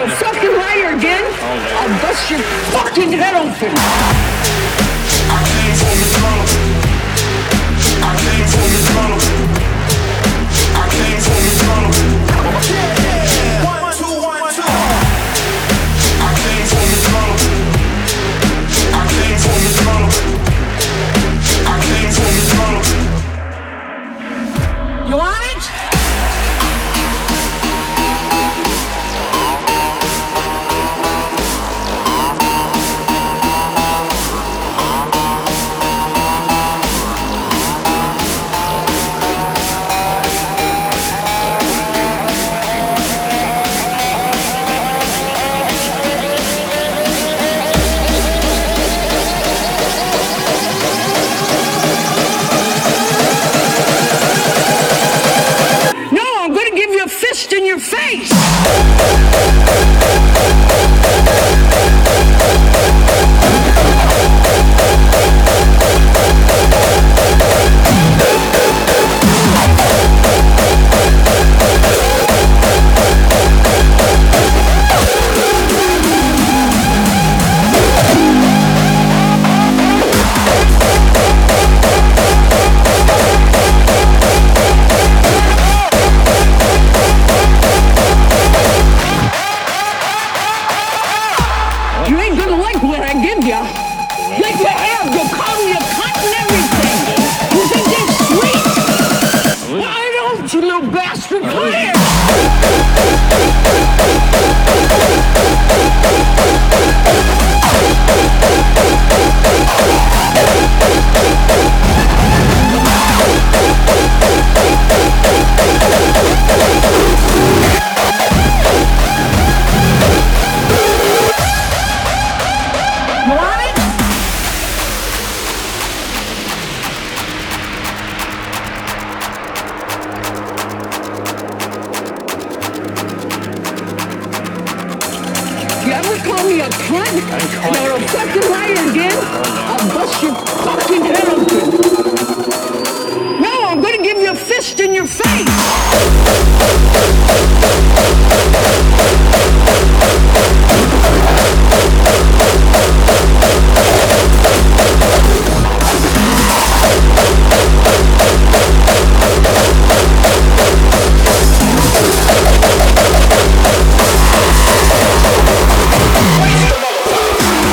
You're a fucking liar again. I'll bust your fucking head open. I came from the gutter. I came from the gutter. I came from the gutter. Yeah. 1, 2, 1, 2. I came from the gutter. I came from the gutter. I came from the gutter. You want it? Fist in your face! You ain't gonna like what I give ya. Like you have, you'll call me a cunt and everything. You think that's sweet? Why don't you, little bastard? Come here! You want it? You ever call me a cunt? You're a fucking liar again. I'll bust your fucking head open. No, I'm gonna give you a fist in your face.